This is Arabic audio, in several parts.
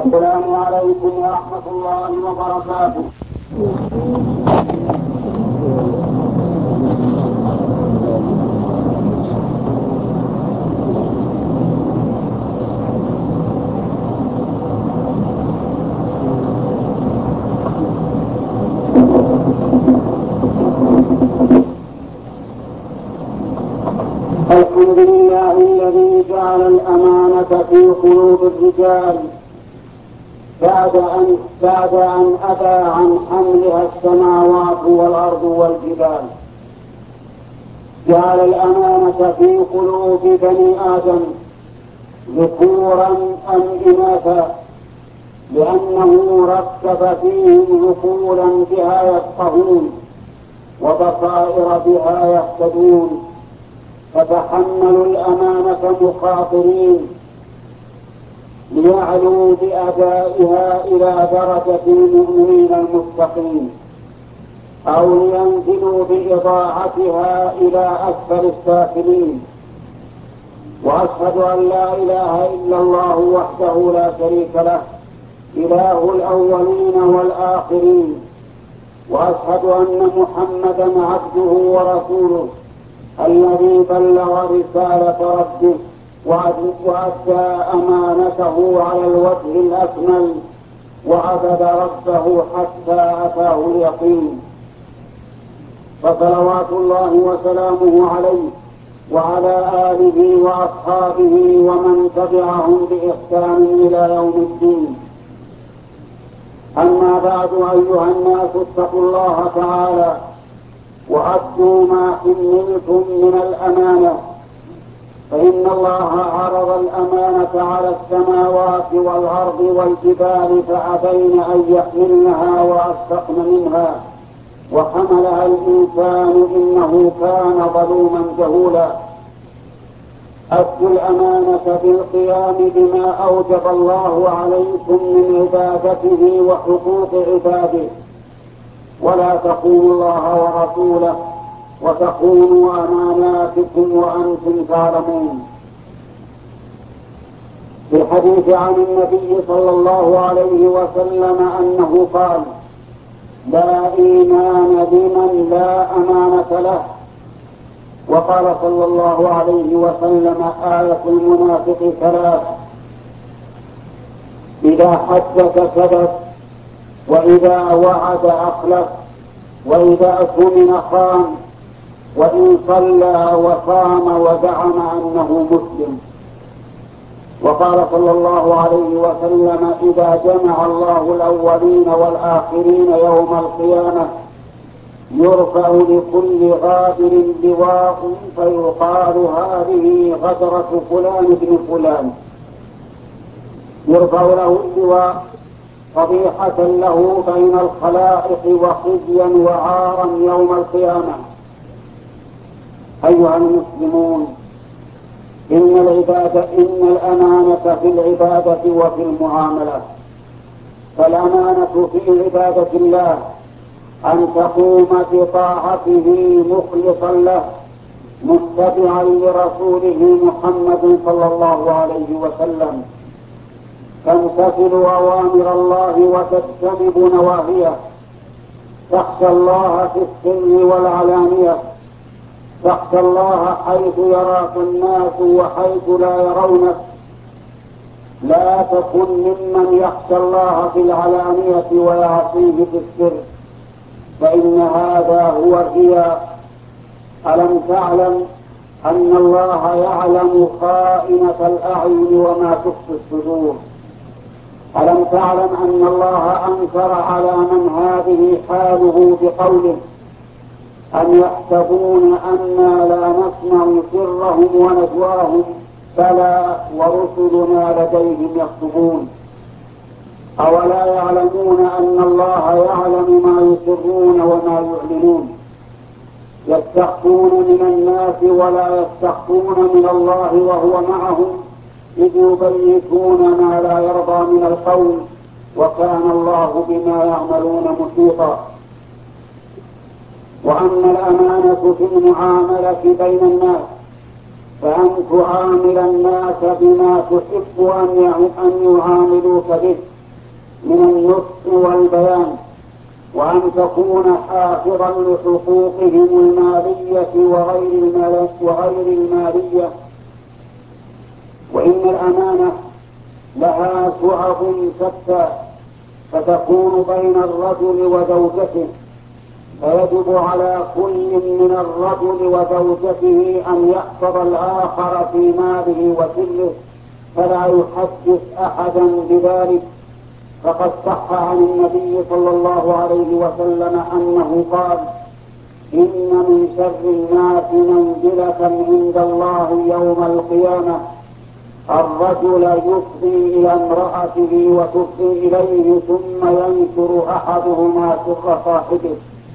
السلام عليكم ورحمة الله وبركاته. الحمد لله الذي جعل الأمانة في قلوب الرجال بعد أن أبى عن حملها السماوات والأرض والجبال. جعل الأمانة في قلوب بني آدم ذكورا أم إناثا، لأنه ركب فيهم عقولا بها يفقهون وبصائر بها يهتدون، فتحملوا الأمانة مخاطرين ليعلوا بأدائها إلى درجة المؤمنين المتقين، أو لينزلوا بإضاعتها إلى أسفل السافلين. وأشهد أن لا إله إلا الله وحده لا شريك له، إله الأولين والآخرين، وأشهد أن محمدا عبده ورسوله الذي بلغ رسالة ربه وأدى أمانته على الوجه الأكمل، وعبد ربه حتى أتاه اليقين. فصلوات الله وسلامه عليه وعلى آله وأصحابه ومن تبعهم بإحسان إلى يوم الدين. أما بعد، أيها الناس، اتقوا الله تعالى وأدوا ما حملتم من الأمانة، فإن الله عرض الأمانة على السماوات والأرض والجبال فأبين أن يحملنها وأشفقن منها، وحملها الإنسان إنه كان ظلوما جهولا. أدوا الأمانة بالقيام بما أوجب الله عليكم من عبادته وحقوق عباده، ولا تخونوا الله ورسوله وتخونوا أماناتكم وأنتم تعلمون. في الحديث عن النبي صلى الله عليه وسلم أنه قال: لا إيمان لمن لا أمانة له. وقال صلى الله عليه وسلم: آية المنافق ثلاث: إذا حدث كذب، وإذا وعد أخلف، وإذا أؤتمن خان، وإن صلى وصام وزعم أنه مسلم. وقال صلى الله عليه وسلم: إذا جمع الله الأولين والآخرين يوم القيامة يرفع لكل غادر لواء فيقال هذه غدرة فلان بن فلان، يرفع له اللواء فضيحة له بين الخلائق وخزيا وعارا يوم القيامة. أيها المسلمون، إن الأمانة في العبادة وفي المعاملة. فالأمانة في عبادة الله أن تقوم بطاعته مخلصا له متبعا لرسوله محمد صلى الله عليه وسلم، تمتثل أوامر الله وتجتنب نواهيه، تخشى الله في السر والعلانية، تخشى الله حيث يراك الناس وحيث لا يرونك. لا تكن ممن يخشى الله في العلانية ويعصيه في السر، فإن هذا هو الرياء. ألم تعلم أن الله يعلم خائنة الأعين وما تخفي الصدور؟ ألم تعلم أن الله أنكر على من هذه حاله بقوله: أم يحسبون أنا لا نسمع سرهم ونجواهم بلى ورسلنا لديهم يكتبون. أولا يعلمون أن الله يعلم ما يسرون وما يعلنون؟ يستخفون من الناس ولا يستخفون من الله وهو معهم إذ يبيتون ما لا يرضى من القول، وكان الله بما يعملون محيطا. وأما الأمانة في المعاملة بين الناس فأن تعامل الناس بما تحب أن يعاملوك به من النطق والبيان، وأن تكون حافظا لحقوقهم المالية وغير المالية. وإن الأمانة لها شعب شتى، فتكون بين الرجل وزوجته، فيجب على كل من الرجل وزوجته أن يحفظ الآخر في ماله وسره، فلا يحدث أحدا بذلك. فقد صح عن النبي صلى الله عليه وسلم أنه قال: إن من شر الناس منزلة عند الله يوم القيامة الرجل يفضي إلى امرأته وتفضي إليه ثم ينشر أحدهما سر صاحبه.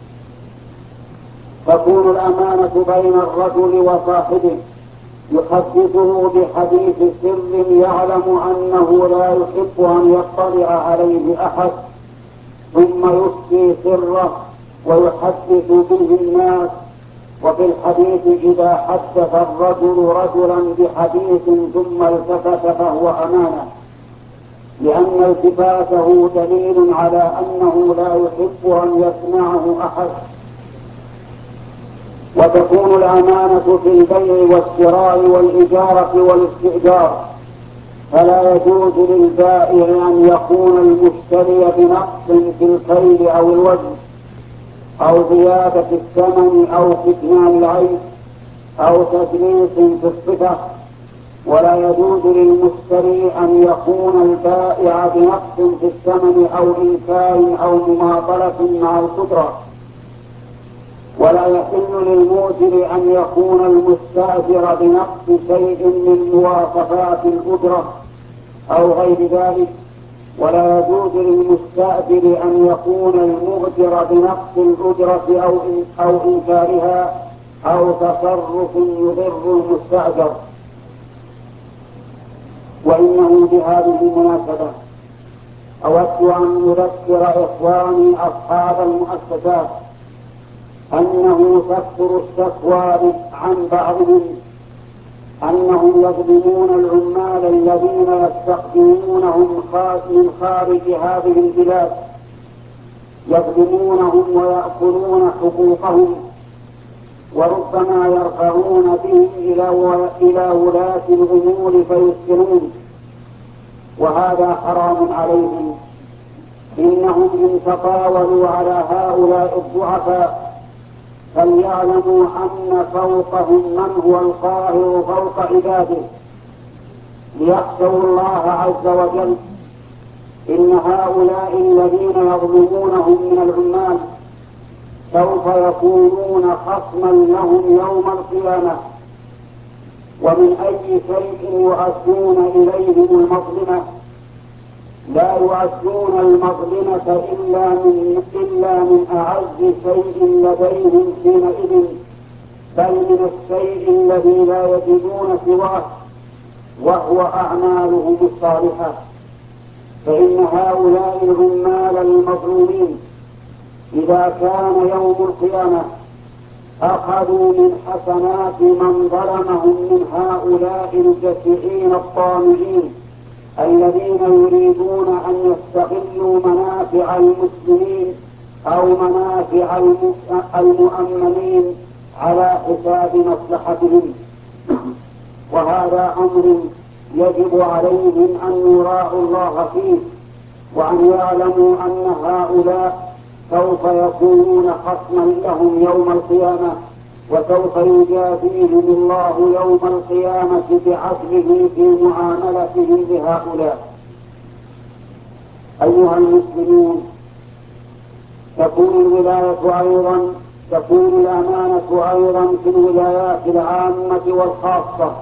تكون الأمانة بين الرجل وصاحبه، يحدثه بحديث سر يعلم أنه لا يحب أن يطلع عليه أحد، ثم يفشي سره ويحدث به الناس. وفي الحديث: إذا حدث الرجل رجلا بحديث ثم التفت فهو أمانة، لأن التفاته دليل على أنه لا يحب أن يسمعه أحد. وتكون الأمانة في البيع والشراء والإجارة والاستئجار، فلا يجوز للبائع أن يكون المشتري بنقص في الكيل أو الوزن، أو زيادة الثمن، أو كتمان العيب، أو تدليس في الصفة. ولا يجوز للمشتري أن يكون البائع بنقص في الثمن أو إنكار أو مماطلة مع القدرة. ولا يحل للمؤجر أن يكون المستأجر بنقص شيء من مواصفات الأجرة أو غير ذلك. ولا يجوز للمستأجر أن يكون المؤجر بنقص الأجرة أو إنكارها أو تصرف يضر المستأجر. وإنه بهذه المناسبة أود أن أذكر إخواني أصحاب المؤسسات أنه تكثر الشكوى عن بعضهم أنهم يظلمون العمال الذين يستخدمونهم من خارج هذه البلاد، يظلمونهم ويأكلون حقوقهم، وربما يرفعون بهم إلى ولاة الأمور فيسكنون، وهذا حرام عليهم. إنهم إن تطاولوا على هؤلاء الضعفاء فليعلموا أن فوقهم من هو القاهر فوق عباده، ليخشوا الله عز وجل. إن هؤلاء الذين يظلمونهم من العمال سوف يكونون خصما لهم يوم القيامة. ومن أي شيء يؤدون إليهم المظلمة؟ لا يؤدون المظلمة إلا من أعز شيء لديهم حينئذ، بل من الشيء الذي لا يجدون سواه، وهو أعمالهم الصالحة. فإن هؤلاء العمال المظلومين إذا كان يوم القيامة أخذوا من حسنات من ظلمهم من هؤلاء الجشعين الطامعين الذين يريدون أن يستغلوا منافع المسلمين أو منافع المؤمنين على حساب مصلحتهم. وهذا أمر يجب عليهم أن يراعوا الله فيه، وأن يعلموا أن هؤلاء سوف يكونون خصما لهم يوم القيامة، وسوف يجازيهم الله يوم القيامة بعدله في معاملته بهؤلاء. أيها المسلمون، تكون الأمانة أيضا في الولايات العامة والخاصة،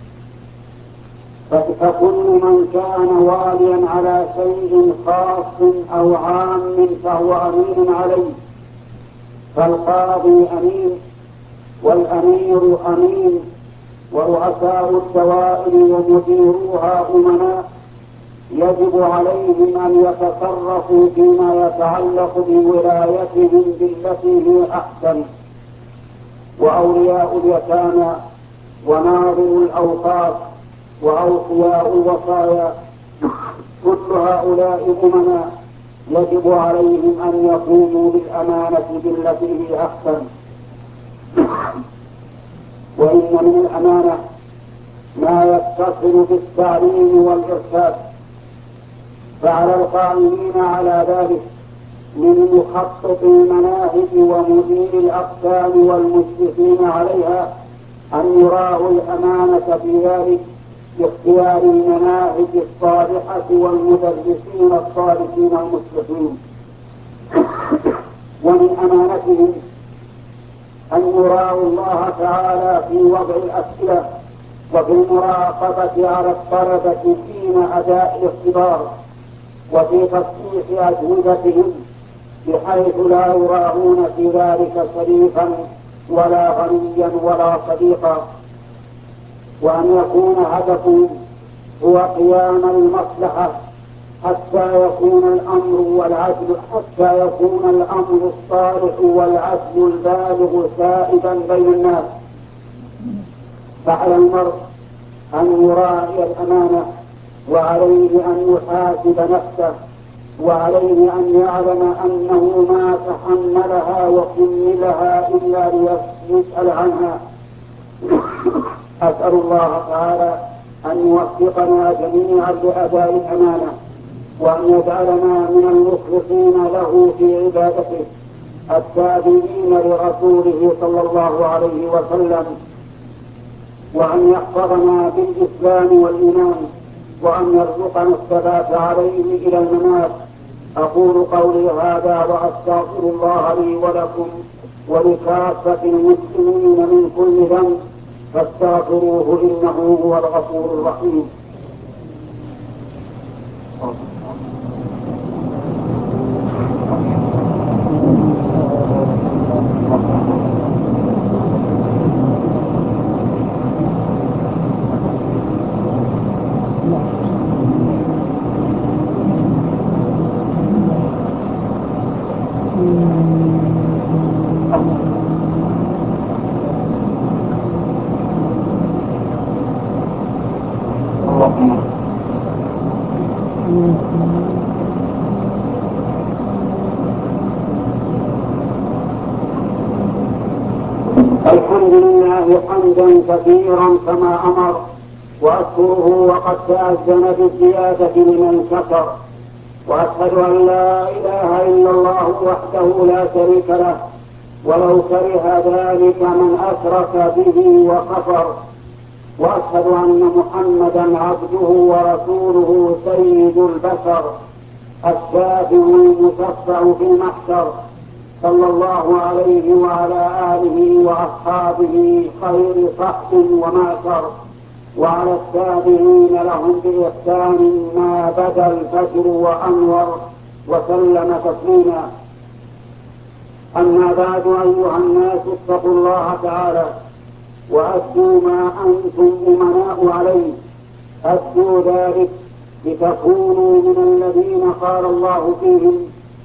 فكل من كان واليا على شيء خاص أو عام فهو أمين عليه، فالقاضي أمين، والأمير أمين، ورؤساء الدوائر ومديروها أمناء. يجب عليهم أن يتصرفوا فيما يتعلق بولايتهم بالتي هي أحسن. وأولياء اليتامى وناظر الأوقاف وأوصياء الوصايا كل هؤلاء أمنا يجب عليهم أن يقوموا بالأمانة بالتي هي أحسن. وإن من الأمانة ما يتصل بالتعليم والإرشاد، فعلى القائمين على ذلك من مخطط المناهج ومدير الأقسام والمشرفين عليها أن يراعوا الأمانة في ذلك باختيار المناهج الصالحة والمدرسين الصالحين المصلحين. ومن أمانتهم أن يراعوا الله تعالى في وضع الأسئلة وفي المراقبة على الطلبة حين أداء الاختبار وفي تصحيح أجوبتهم، بحيث لا يراعون في ذلك شريفا ولا غنيا ولا صديقا، وأن يكون هدفهم هو قيام المصلحة حتى يكون الأمر الصالح والعدل البالغ سائدا بين الناس. فعلى المرء أن يراعي الأمانة، وعليه أن يحاسب نفسه، وعليه أن يعلم أنه ما تحملها وحملها إلا ليسأل عنها. أسأل الله تعالى أن يوفقنا جميعا لأداء الأمانة، وأن يجعلنا من المخلصين له في عبادته التابعين لرسوله صلى الله عليه وسلم، وأن يحفظنا بالإسلام والإيمان، وأن يرزقنا الثبات عليه إلى الممات. أقول قولي هذا وأستغفر الله لي ولكم ولكافة المسلمين من كل ذنب، فاستغفروه إنه هو الغفور الرحيم. الحمد لله حمدا كثيرا كما أمر، وأشكره وقد تأذن بالزيادة لمن شكر، وأشهد أن لا إله إلا الله وحده لا شريك له، ولو كره ذلك من أشرك به وكفر، وأشهد أن محمدا عبده ورسوله سيد البشر الشافع المشفع في المحشر، صلى الله عليه وعلى آله وأصحابه خير صحب ومعشر، وعلى التابعين لهم بإحسان ما بدا الفجر وأنور، وسلم تسليما. أما بعد، أيها الناس اتقوا الله تعالى وأدوا ما أنتم أمناء عليه. أدوا ذلك لتكونوا من الذين قال الله فيهم: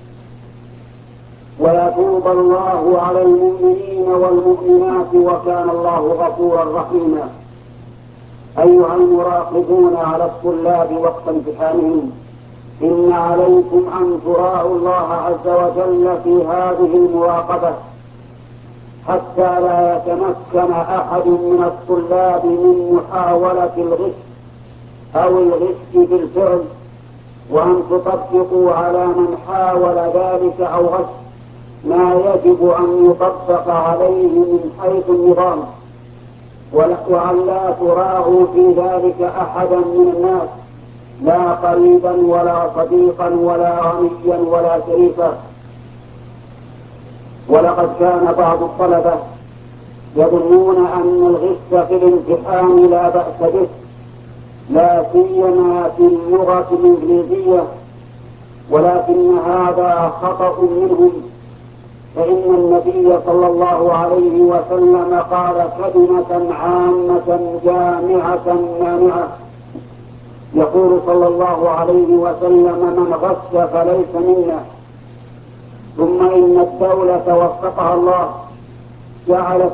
ويتوب الله على المؤمنين والمؤمنات وكان الله غفورا رحيما. أيها المراقبون على الطلاب وقت امتحانهم، إن عليكم أن تراعوا الله عز وجل في هذه المراقبة حتى لا يتمكن أحد من الطلاب من محاولة الغش أو الغش بالفعل، وأن تطبقوا على من حاول ذلك أو غش ما يجب أن يطبق عليه من حيث النظام، وأن لا تراعوا في ذلك أحدا من الناس، لا قريبا ولا صديقا ولا غنيا ولا شريفا. ولقد كان بعض الطلبة يظنون أن الغش في الامتحان لا بأس به، لا سيما في اللغة الإنجليزية، ولكن هذا خطأ منهم، فإن النبي صلى الله عليه وسلم قال كلمة عامة جامعة مانعة، يقول صلى الله عليه وسلم: من غش فليس منا. ثم إن الدولة وفقها الله جعلت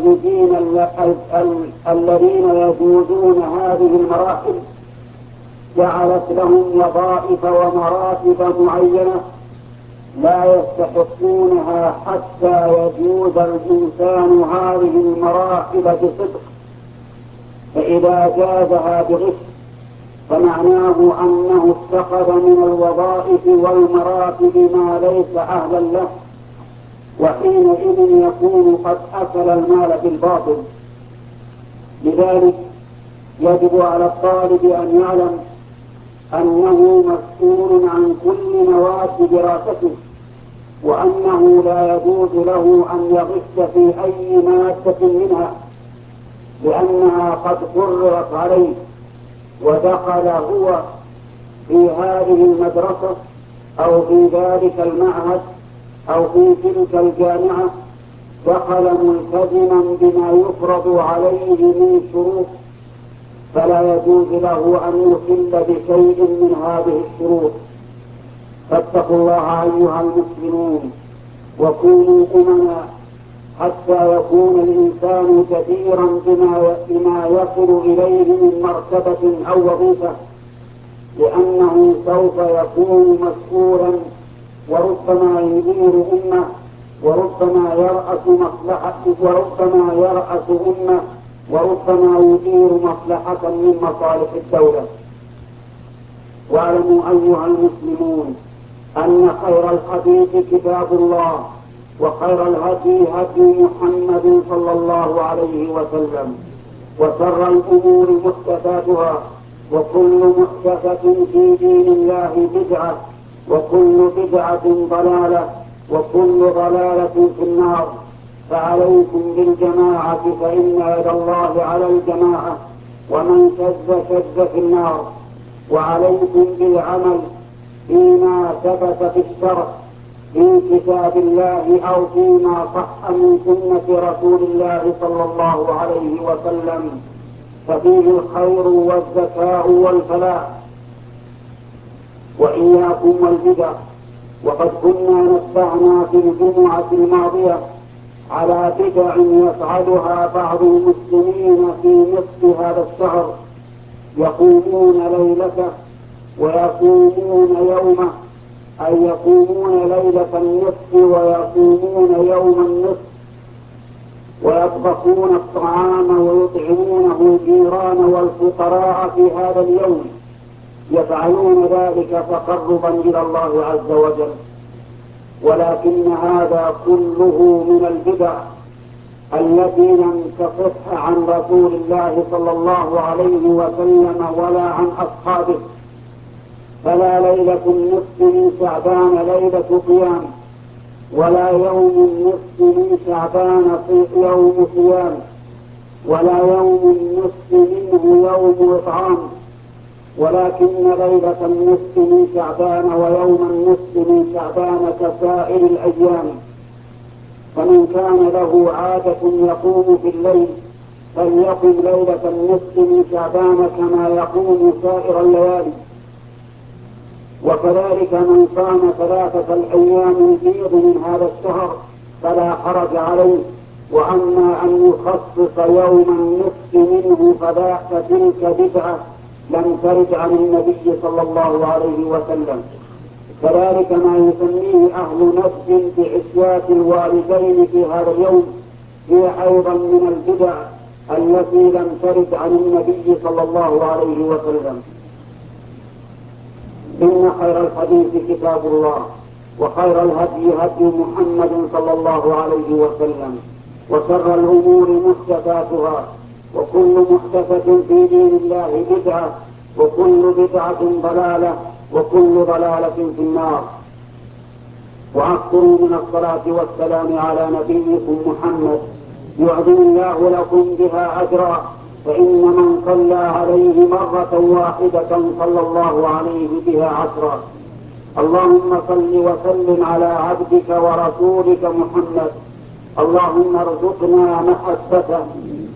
للمتخرجين الذين يجوزون هذه المراحل جعلت لهم وظائف ومراتب معينة لا يستحقونها حتى يجوز الإنسان هذه المراتب بصدق، فإذا جازها بغش فمعناه أنه اتخذ من الوظائف والمراتب ما ليس أهلا له، وحينئذ يكون قد أكل المال بالباطل. لذلك يجب على الطالب أن يعلم أنه مسؤول عن كل نواة دراسته، وأنه لا يجوز له أن يغش في أي مادة منها، لأنها قد قررت عليه ودخل هو في هذه المدرسة أو في ذلك المعهد أو في تلك الجامعة، دخل ملتزما بما يفرض عليه من شروط، فلا يجوز له أن يخل بشيء من هذه الشروط. فاتقوا الله أيها المسلمون وكونوا أمنا حتى يكون الإنسان جديرا بما يصل إليه من مرتبة أو وظيفة، لأنه سوف يكون مسؤولا وربما يدير أمة وربما يرأس مصلحة وربما يدير مصلحة من مصالح الدولة. واعلموا أيها المسلمون أن خير الحديث كتاب الله، وخير الهدي هدي محمد صلى الله عليه وسلم، وشر الأمور محدثاتها، وكل محدثة في دين الله بدعة، وكل بدعة ضلالة، وكل ضلالة في النار. فعليكم بالجماعة فإن يد الله على الجماعة، ومن شذ في النار. وعليكم بالعمل فيما ثبت في الشرع في كتاب الله أو فيما صح من سنة رسول الله صلى الله عليه وسلم، ففيه الخير والزكاة والفلاح. وإياكم والبدع. وقد كنا نبهنا في الجمعة الماضية على بدع يفعلها بعض المسلمين في نصف هذا الشهر، يقومون ليلته ويقومون يومه، أي يقومون ليلة النصف ويقومون يوم النصف، ويطبخون الطعام ويطعمونه الجيران والفقراء في هذا اليوم، يفعلون ذلك تقربا إلى الله عز وجل. ولكن هذا كله من البدع التي لم تصح عن رسول الله صلى الله عليه وسلم ولا عن أصحابه. فلا ليلة النصف من شعبان ليلة قيام، ولا يوم النصف من شعبان يوم صيام، ولا يوم النصف منه يوم إطعام، ولكن ليلة النصف من شعبان ويوم النصف من شعبان كسائر الأيام. فمن كان له عادة يقوم في الليل فليقم ليلة النصف من شعبان كما يقوم سائر الليالي. وكذلك من صام 3 الأيام البيض من هذا الشهر فلا حرج عليه. وأما أن يخصص يوم النصف منه فتلك بدعة لم ترد عن النبي صلى الله عليه وسلم. كذلك ما يسميه أهل نجد بعشيات الوالدين في هذا اليوم هي أيضا من البدع التي لم ترد عن النبي صلى الله عليه وسلم. إن خير الحديث كتاب الله، وخير الهدي هدي محمد صلى الله عليه وسلم، وشر الأمور محدثاتها، وكل محدثة في دين الله بدعة، وكل بدعة ضلالة، وكل ضلالة في النار. وأكثروا من الصلاة والسلام على نبيكم محمد يعظم الله لكم بها أجرا، فإن من صلى عليه مرة واحدة صلى الله عليه بها 10. اللهم صل وسلم على عبدك ورسولك محمد. اللهم ارزقنا محبته،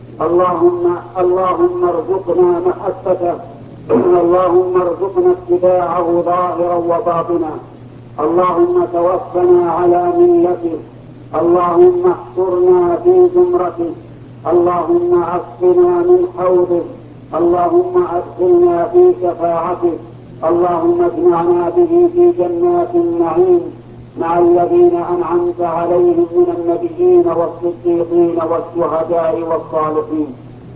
اللهم ارزقنا محبته، اللهم ارزقنا اتباعه ظاهرا وباطنا. اللهم توفنا على ملته، اللهم احشرنا في زمرته، اللهم عصنا من حوضه، اللهم أدخلنا في شفاعته، اللهم اجمعنا به في جنات النعيم مع الذين أنعمت عليهم من النبيين والصديقين والشهداء والصالحين.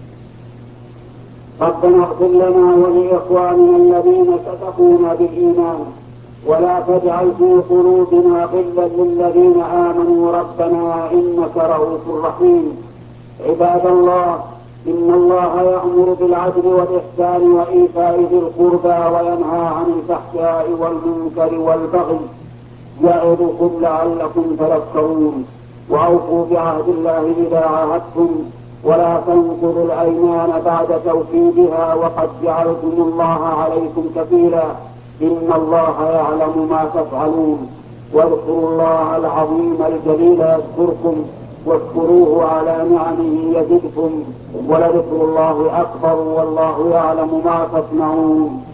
ربنا اغفر لنا ولإخواننا الذين سبقونا بالإيمان ولا تجعل في قلوبنا غلا للذين آمنوا ربنا إنك رؤوف رحيم. عباد الله، إن الله يأمر بالعدل والإحسان وإيتاء ذي القربى وينهى عن الفحشاء والمنكر والبغي يعظكم لعلكم تذكرون. وأوفوا بعهد الله إذا عاهدتم ولا تنقضوا الأيمان بعد توكيدها وقد جعلتم الله عليكم كفيلا إن الله يعلم ما تفعلون. واذكروا الله العظيم الجليل يذكركم واشكروه على نعمه يزدكم ولذكر الله أكبر والله يعلم ما تصنعون.